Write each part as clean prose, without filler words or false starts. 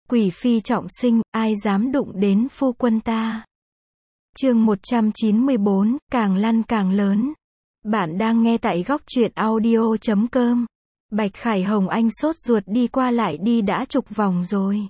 Quỷ phi trọng sinh, ai dám đụng đến phu quân ta. Chương 194, càng lăn càng lớn. Bạn đang nghe tại góc truyện audio.com. Bạch Khải Hồng Anh sốt ruột đi qua lại đi đã chục vòng rồi.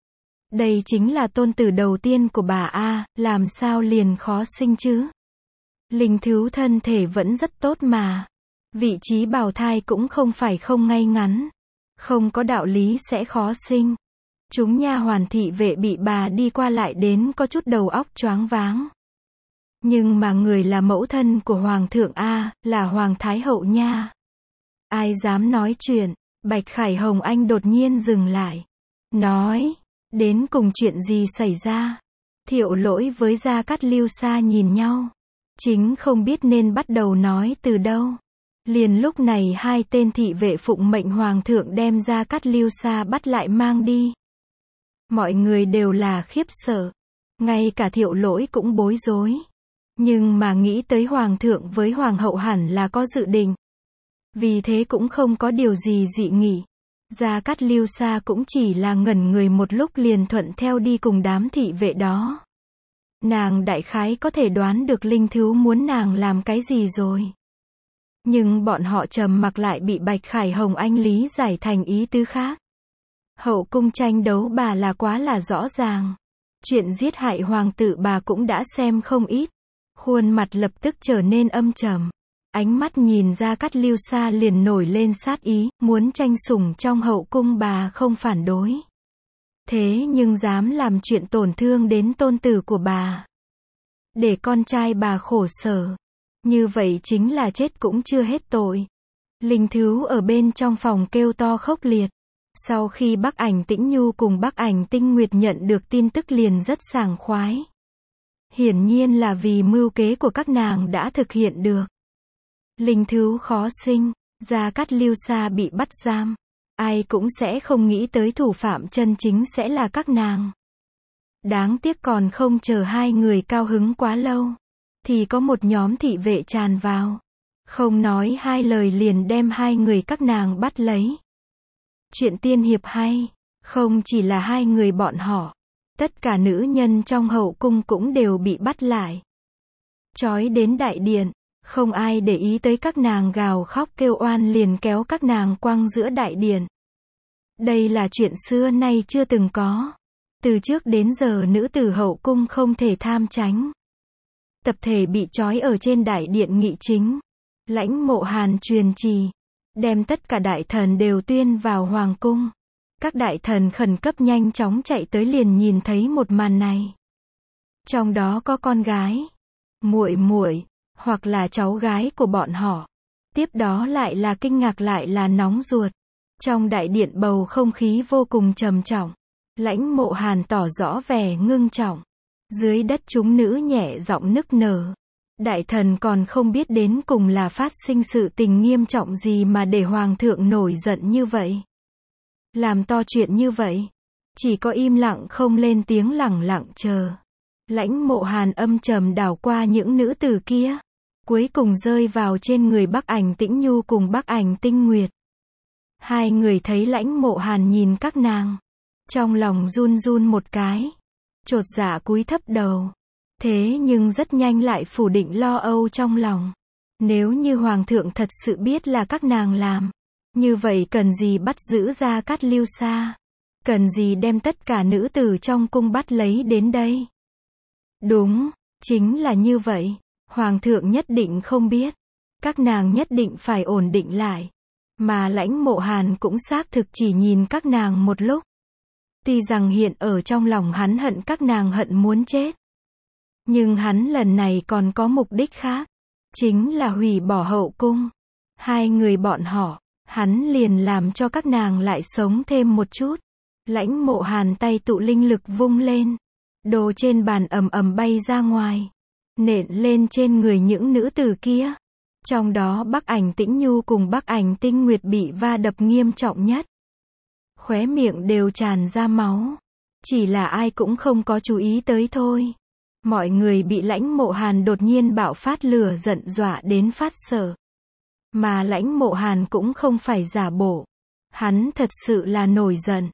Đây chính là tôn tử đầu tiên của bà A, làm sao liền khó sinh chứ? Linh Thứu thân thể vẫn rất tốt mà. Vị trí bào thai cũng không phải không ngay ngắn. Không có đạo lý sẽ khó sinh. Chúng nha hoàn thị vệ bị bà đi qua lại đến có chút đầu óc choáng váng. Nhưng mà người là mẫu thân của Hoàng thượng A, là Hoàng Thái Hậu nha. Ai dám nói chuyện, Bạch Khải Hồng Anh đột nhiên dừng lại. Nói, đến cùng chuyện gì xảy ra? Thiệu Lỗi với Gia Cát Lưu Sa nhìn nhau. Chính không biết nên bắt đầu nói từ đâu. Liền lúc này hai tên thị vệ phụng mệnh Hoàng thượng đem Gia Cát Lưu Sa bắt lại mang đi. Mọi người đều là khiếp sợ. Ngay cả Thiệu Lỗi cũng bối rối. Nhưng mà nghĩ tới Hoàng thượng với Hoàng hậu hẳn là có dự định. Vì thế cũng không có điều gì dị nghị. Gia Cát Lưu Sa cũng chỉ là ngẩn người một lúc liền thuận theo đi cùng đám thị vệ đó. Nàng đại khái có thể đoán được Linh Thứu muốn nàng làm cái gì rồi. Nhưng bọn họ trầm mặc lại bị Bạch Khải Hồng Anh lý giải thành ý tứ khác. Hậu cung tranh đấu bà là quá là rõ ràng. Chuyện giết hại hoàng tử bà cũng đã xem không ít. Khuôn mặt lập tức trở nên âm trầm. Ánh mắt nhìn Gia Cát Lưu Sa liền nổi lên sát ý, muốn tranh sủng trong hậu cung bà không phản đối. Thế nhưng dám làm chuyện tổn thương đến tôn tử của bà. Để con trai bà khổ sở. Như vậy chính là chết cũng chưa hết tội. Linh Thứu ở bên trong phòng kêu to khốc liệt. Sau khi Bắc Ảnh Tĩnh Nhu cùng Bắc Ảnh Tinh Nguyệt nhận được tin tức liền rất sảng khoái. Hiển nhiên là vì mưu kế của các nàng đã thực hiện được. Linh Thứu khó sinh, Gia Cát Lưu Sa bị bắt giam. Ai cũng sẽ không nghĩ tới thủ phạm chân chính sẽ là các nàng. Đáng tiếc còn không chờ hai người cao hứng quá lâu. Thì có một nhóm thị vệ tràn vào. Không nói hai lời liền đem hai người các nàng bắt lấy. Chuyện tiên hiệp hay, không chỉ là hai người bọn họ. Tất cả nữ nhân trong hậu cung cũng đều bị bắt lại. Trói đến đại điện, không ai để ý tới các nàng gào khóc kêu oan liền kéo các nàng quăng giữa đại điện. Đây là chuyện xưa nay chưa từng có. Từ trước đến giờ nữ tử hậu cung không thể tham tránh. Tập thể bị trói ở trên đại điện nghị chính. Lãnh Mộ Hàn truyền chỉ, đem tất cả đại thần đều tuyên vào hoàng cung. Các đại thần khẩn cấp nhanh chóng chạy tới liền nhìn thấy một màn này. Trong đó có con gái, muội muội, hoặc là cháu gái của bọn họ. Tiếp đó lại là kinh ngạc lại là nóng ruột. Trong đại điện bầu không khí vô cùng trầm trọng. Lãnh Mộ Hàn tỏ rõ vẻ ngưng trọng. Dưới đất chúng nữ nhẹ giọng nức nở. Đại thần còn không biết đến cùng là phát sinh sự tình nghiêm trọng gì mà để hoàng thượng nổi giận như vậy. Làm to chuyện như vậy. Chỉ có im lặng không lên tiếng lẳng lặng chờ. Lãnh Mộ Hàn âm trầm đảo qua những nữ tử kia. Cuối cùng rơi vào trên người Bắc Ảnh Tĩnh Nhu cùng Bắc Ảnh Tinh Nguyệt. Hai người thấy Lãnh Mộ Hàn nhìn các nàng. Trong lòng run run một cái. Chột dạ cúi thấp đầu. Thế nhưng rất nhanh lại phủ định lo âu trong lòng. Nếu như hoàng thượng thật sự biết là các nàng làm. Như vậy cần gì bắt giữ Gia Cát Lưu Sa? Cần gì đem tất cả nữ tử trong cung bắt lấy đến đây? Đúng, chính là như vậy. Hoàng thượng nhất định không biết. Các nàng nhất định phải ổn định lại. Mà Lãnh Mộ Hàn cũng xác thực chỉ nhìn các nàng một lúc. Tuy rằng hiện ở trong lòng hắn hận các nàng hận muốn chết. Nhưng hắn lần này còn có mục đích khác. Chính là hủy bỏ hậu cung. Hai người bọn họ, hắn liền làm cho các nàng lại sống thêm một chút. Lãnh Mộ Hàn tay tụ linh lực vung lên. Đồ trên bàn ầm ầm bay ra ngoài. Nện lên trên người những nữ tử kia. Trong đó Bắc Ảnh Tĩnh Nhu cùng Bắc Ảnh Tinh Nguyệt bị va đập nghiêm trọng nhất. Khóe miệng đều tràn ra máu. Chỉ là ai cũng không có chú ý tới thôi. Mọi người bị Lãnh Mộ Hàn đột nhiên bạo phát lửa giận dọa đến phát sợ. Mà Lãnh Mộ Hàn cũng không phải giả bộ. Hắn thật sự là nổi giận.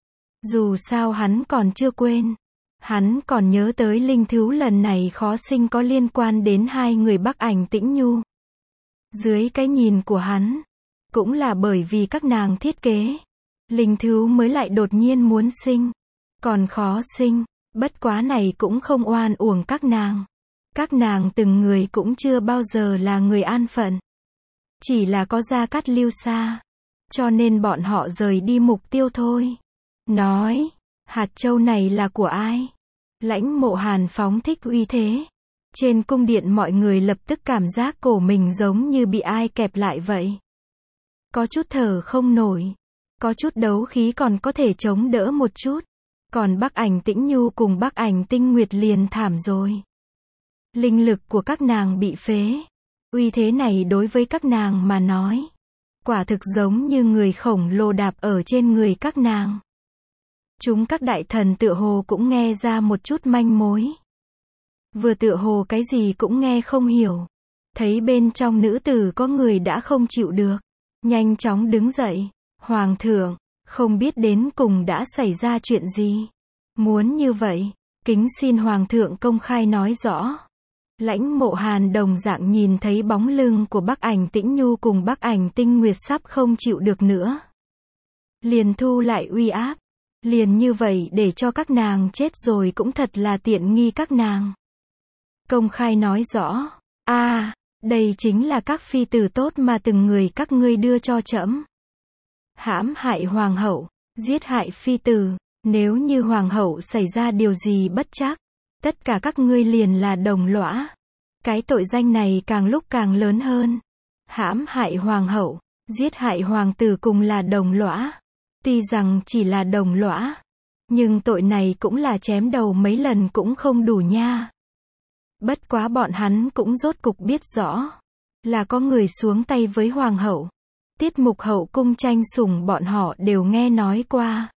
Dù sao hắn còn chưa quên. Hắn còn nhớ tới linh thú lần này khó sinh có liên quan đến hai người Bắc Ảnh Tĩnh Nhu. Dưới cái nhìn của hắn, cũng là bởi vì các nàng thiết kế, linh thú mới lại đột nhiên muốn sinh. Còn khó sinh, bất quá này cũng không oan uổng các nàng. Các nàng từng người cũng chưa bao giờ là người an phận. Chỉ là có Gia Cát Lưu Sa. Cho nên bọn họ rời đi mục tiêu thôi. Nói, hạt châu này là của ai? Lãnh Mộ Hàn phóng thích uy thế. Trên cung điện mọi người lập tức cảm giác cổ mình giống như bị ai kẹp lại vậy. Có chút thở không nổi. Có chút đấu khí còn có thể chống đỡ một chút. Còn Bắc Ảnh Tĩnh Nhu cùng Bắc Ảnh Tinh Nguyệt liền thảm rồi. Linh lực của các nàng bị phế. Uy thế này đối với các nàng mà nói, quả thực giống như người khổng lồ đạp ở trên người các nàng. Chúng các đại thần tựa hồ cũng nghe ra một chút manh mối. Vừa tựa hồ cái gì cũng nghe không hiểu. Thấy bên trong nữ tử có người đã không chịu được. Nhanh chóng đứng dậy. Hoàng thượng, không biết đến cùng đã xảy ra chuyện gì. Muốn như vậy, kính xin Hoàng thượng công khai nói rõ. Lãnh Mộ Hàn đồng dạng nhìn thấy bóng lưng của Bắc Ảnh Tĩnh Nhu cùng Bắc Ảnh Tinh Nguyệt sắp không chịu được nữa. Liền thu lại uy áp. Liền như vậy để cho các nàng chết rồi cũng thật là tiện nghi các nàng. Công khai nói rõ. Đây chính là các phi tử tốt mà từng người các ngươi đưa cho trẫm. Hãm hại hoàng hậu, giết hại phi tử, nếu như hoàng hậu xảy ra điều gì bất trắc, tất cả các ngươi liền là đồng lõa. Cái tội danh này càng lúc càng lớn hơn. Hãm hại hoàng hậu, giết hại hoàng tử cùng là đồng lõa. Tuy rằng chỉ là đồng lõa, nhưng tội này cũng là chém đầu mấy lần cũng không đủ nha. Bất quá bọn hắn cũng rốt cục biết rõ, là có người xuống tay với hoàng hậu. Tiết mục hậu cung tranh sủng bọn họ đều nghe nói qua.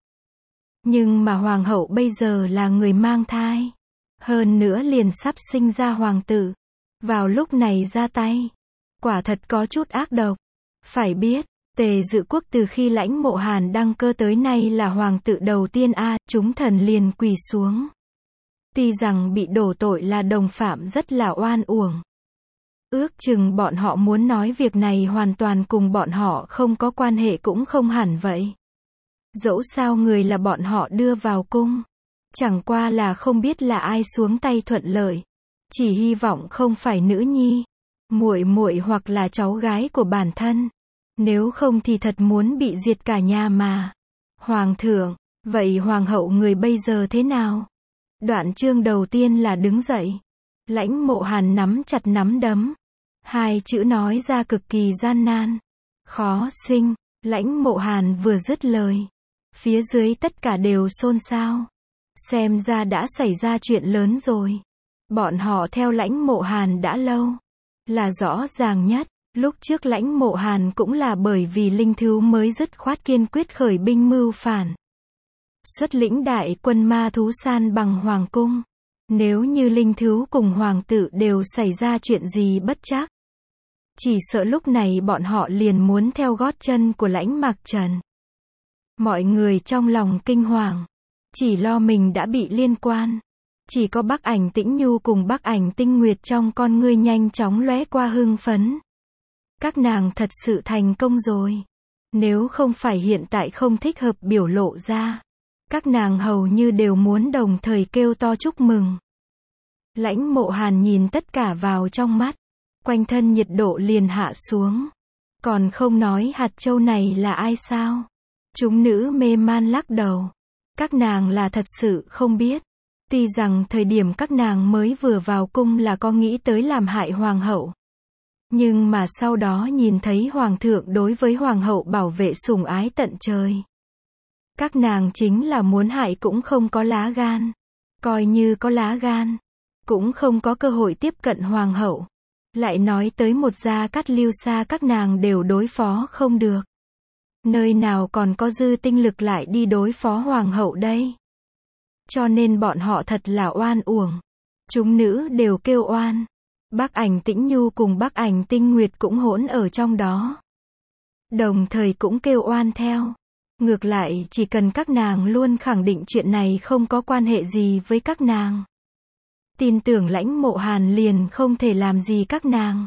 Nhưng mà hoàng hậu bây giờ là người mang thai. Hơn nữa liền sắp sinh ra hoàng tử. Vào lúc này ra tay. Quả thật có chút ác độc. Phải biết, Tề Dự Quốc từ khi Lãnh Mộ Hàn đăng cơ tới nay là hoàng tử đầu tiên chúng thần liền quỳ xuống. Tuy rằng bị đổ tội là đồng phạm rất là oan uổng. Ước chừng bọn họ muốn nói việc này hoàn toàn cùng bọn họ không có quan hệ cũng không hẳn vậy. Dẫu sao người là bọn họ đưa vào cung. Chẳng qua là không biết là ai xuống tay thuận lợi. Chỉ hy vọng không phải nữ nhi, muội muội hoặc là cháu gái của bản thân. Nếu không thì thật muốn bị diệt cả nhà mà. Hoàng thượng, vậy hoàng hậu người bây giờ thế nào? Đoạn chương đầu tiên là đứng dậy. Lãnh Mộ Hàn nắm chặt nắm đấm. Hai chữ nói ra cực kỳ gian nan. Khó sinh. Lãnh Mộ Hàn vừa dứt lời, phía dưới tất cả đều xôn xao. Xem ra đã xảy ra chuyện lớn rồi. Bọn họ theo Lãnh Mộ Hàn đã lâu. Là rõ ràng nhất. Lúc trước Lãnh Mộ Hàn cũng là bởi vì linh thú mới dứt khoát kiên quyết khởi binh mưu phản. Xuất lĩnh đại quân ma thú san bằng hoàng cung. Nếu như linh thú cùng hoàng tử đều xảy ra chuyện gì bất trắc, chỉ sợ lúc này bọn họ liền muốn theo gót chân của Lãnh Mạc Trần. Mọi người trong lòng kinh hoàng, chỉ lo mình đã bị liên quan. Chỉ có Bắc Ảnh Tĩnh Nhu cùng Bắc Ảnh Tinh Nguyệt trong con ngươi nhanh chóng lóe qua hưng phấn. Các nàng thật sự thành công rồi. Nếu không phải hiện tại không thích hợp biểu lộ ra, các nàng hầu như đều muốn đồng thời kêu to chúc mừng. Lãnh Mộ Hàn nhìn tất cả vào trong mắt, quanh thân nhiệt độ liền hạ xuống. Còn không nói hạt châu này là ai sao? Chúng nữ mê man lắc đầu. Các nàng là thật sự không biết. Tuy rằng thời điểm các nàng mới vừa vào cung là có nghĩ tới làm hại hoàng hậu. Nhưng mà sau đó nhìn thấy hoàng thượng đối với hoàng hậu bảo vệ sủng ái tận trời. Các nàng chính là muốn hại cũng không có lá gan. Coi như có lá gan, cũng không có cơ hội tiếp cận hoàng hậu. Lại nói tới một Gia Cát Lưu Sa các nàng đều đối phó không được. Nơi nào còn có dư tinh lực lại đi đối phó hoàng hậu đây. Cho nên bọn họ thật là oan uổng. Chúng nữ đều kêu oan. Bắc Ảnh Tĩnh Nhu cùng Bắc Ảnh Tinh Nguyệt cũng hỗn ở trong đó. Đồng thời cũng kêu oan theo. Ngược lại, chỉ cần các nàng luôn khẳng định chuyện này không có quan hệ gì với các nàng. Tin tưởng Lãnh Mộ Hàn liền không thể làm gì các nàng.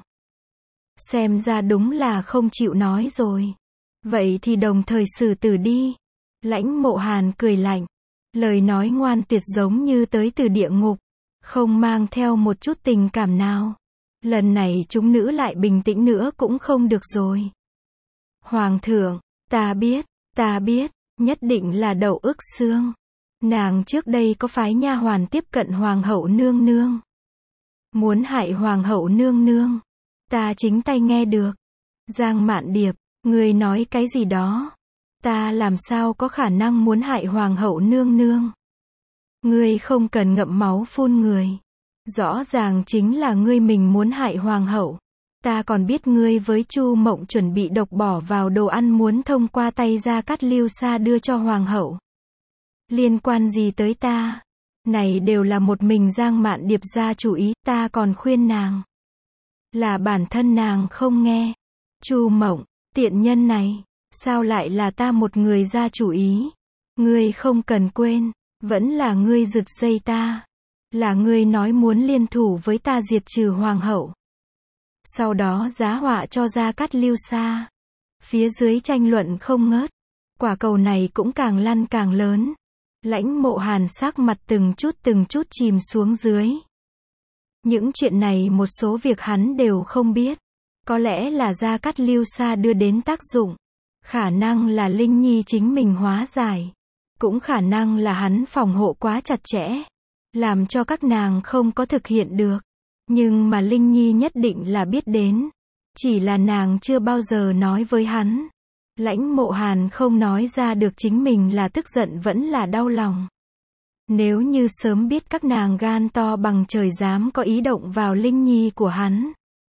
Xem ra đúng là không chịu nói rồi. Vậy thì đồng thời xử tử đi. Lãnh Mộ Hàn cười lạnh. Lời nói ngoan tuyệt giống như tới từ địa ngục. Không mang theo một chút tình cảm nào. Lần này chúng nữ lại bình tĩnh nữa cũng không được rồi. Hoàng thượng, ta biết, nhất định là Đậu Ức Xương. Nàng trước đây có phái nha hoàn tiếp cận Hoàng hậu nương nương. Muốn hại Hoàng hậu nương nương. Ta chính tay nghe được. Giang Mạn Điệp, ngươi nói cái gì đó? Ta làm sao có khả năng muốn hại Hoàng hậu nương nương? Ngươi không cần ngậm máu phun người. Rõ ràng chính là ngươi mình muốn hại Hoàng hậu. Ta còn biết ngươi với Chu Mộng chuẩn bị độc bỏ vào đồ ăn muốn thông qua tay Gia Cát Lưu Sa đưa cho Hoàng hậu. Liên quan gì tới ta? Này đều là một mình Giang Mạn Điệp ra chủ ý, ta còn khuyên nàng. Là bản thân nàng không nghe. Chu Mộng, tiện nhân này, sao lại là ta một người ra chủ ý? Ngươi không cần quên, vẫn là ngươi giật dây ta. Là ngươi nói muốn liên thủ với ta diệt trừ Hoàng hậu. Sau đó giá họa cho Gia Cát Lưu Sa. Phía dưới tranh luận không ngớt. Quả cầu này cũng càng lăn càng lớn. Lãnh Mộ Hàn sắc mặt từng chút chìm xuống dưới. Những chuyện này một số việc hắn đều không biết. Có lẽ là Gia Cát Lưu Sa đưa đến tác dụng. Khả năng là Linh Nhi chính mình hóa giải. Cũng khả năng là hắn phòng hộ quá chặt chẽ. Làm cho các nàng không có thực hiện được. Nhưng mà Linh Nhi nhất định là biết đến. Chỉ là nàng chưa bao giờ nói với hắn. Lãnh Mộ Hàn không nói ra được chính mình là tức giận vẫn là đau lòng. Nếu như sớm biết các nàng gan to bằng trời dám có ý động vào Linh Nhi của hắn.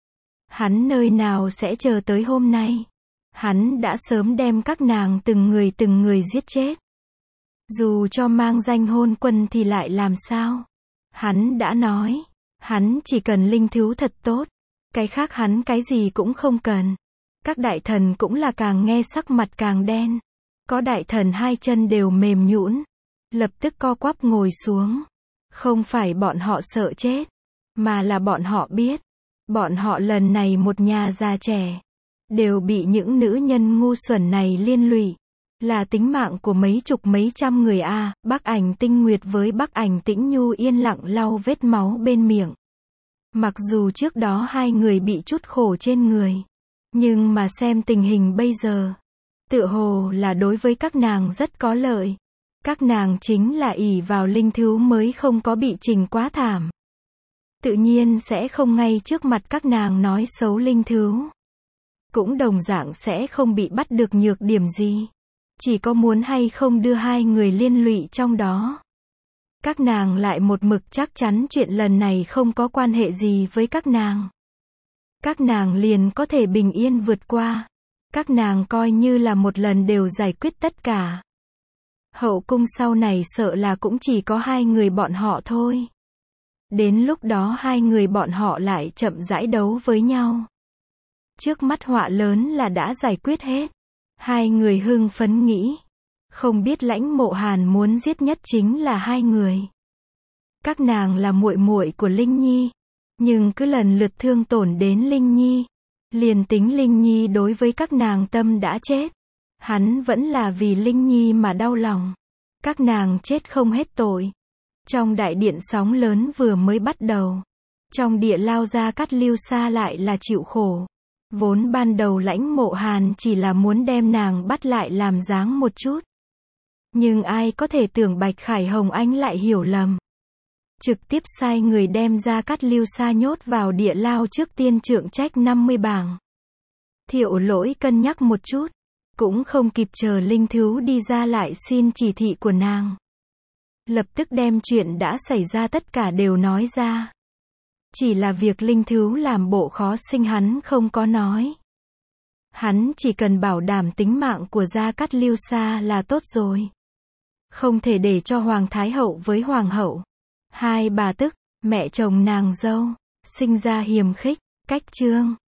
Hắn nơi nào sẽ chờ tới hôm nay. Hắn đã sớm đem các nàng từng người giết chết. Dù cho mang danh hôn quân thì lại làm sao? Hắn đã nói. Hắn chỉ cần linh thú thật tốt. Cái khác hắn cái gì cũng không cần. Các đại thần cũng là càng nghe sắc mặt càng đen. Có đại thần hai chân đều mềm nhũn. Lập tức co quắp ngồi xuống. Không phải bọn họ sợ chết. Mà là bọn họ biết. Bọn họ lần này một nhà già trẻ. Đều bị những nữ nhân ngu xuẩn này liên lụy. Là tính mạng của mấy chục mấy trăm người a. Bắc Ảnh Tinh Nguyệt với Bắc Ảnh Tĩnh Nhu yên lặng lau vết máu bên miệng. Mặc dù trước đó hai người bị chút khổ trên người. Nhưng mà xem tình hình bây giờ. Tựa hồ là đối với các nàng rất có lợi. Các nàng chính là ỷ vào linh thú mới không có bị trình quá thảm. Tự nhiên sẽ không ngay trước mặt các nàng nói xấu linh thú. Cũng đồng dạng sẽ không bị bắt được nhược điểm gì. Chỉ có muốn hay không đưa hai người liên lụy trong đó. Các nàng lại một mực chắc chắn chuyện lần này không có quan hệ gì với các nàng. Các nàng liền có thể bình yên vượt qua. Các nàng coi như là một lần đều giải quyết tất cả. Hậu cung sau này sợ là cũng chỉ có hai người bọn họ thôi. Đến lúc đó hai người bọn họ lại chậm rãi đấu với nhau. Trước mắt họa lớn là đã giải quyết hết. Hai người hưng phấn nghĩ. Không biết Lãnh Mộ Hàn muốn giết nhất chính là hai người. Các nàng là muội muội của Linh Nhi. Nhưng cứ lần lượt thương tổn đến Linh Nhi. Liền tính Linh Nhi đối với các nàng tâm đã chết. Hắn vẫn là vì Linh Nhi mà đau lòng. Các nàng chết không hết tội. Trong đại điện sóng lớn vừa mới bắt đầu. Trong địa lao Gia Cát Lưu Sa lại là chịu khổ. Vốn ban đầu Lãnh Mộ Hàn chỉ là muốn đem nàng bắt lại làm dáng một chút. Nhưng ai có thể tưởng Bạch Khải Hồng Anh lại hiểu lầm. Trực tiếp sai người đem Gia Cát Lưu Sa nhốt vào địa lao trước tiên trượng trách 50 bảng. Thiệu Lỗi cân nhắc một chút. Cũng không kịp chờ linh thú đi ra lại xin chỉ thị của nàng. Lập tức đem chuyện đã xảy ra tất cả đều nói ra. Chỉ là việc linh thú làm bộ khó sinh hắn không có nói. Hắn chỉ cần bảo đảm tính mạng của Gia Cát Lưu Sa là tốt rồi. Không thể để cho Hoàng Thái Hậu với Hoàng Hậu. Hai bà tức, mẹ chồng nàng dâu, sinh ra hiềm khích, cách chương.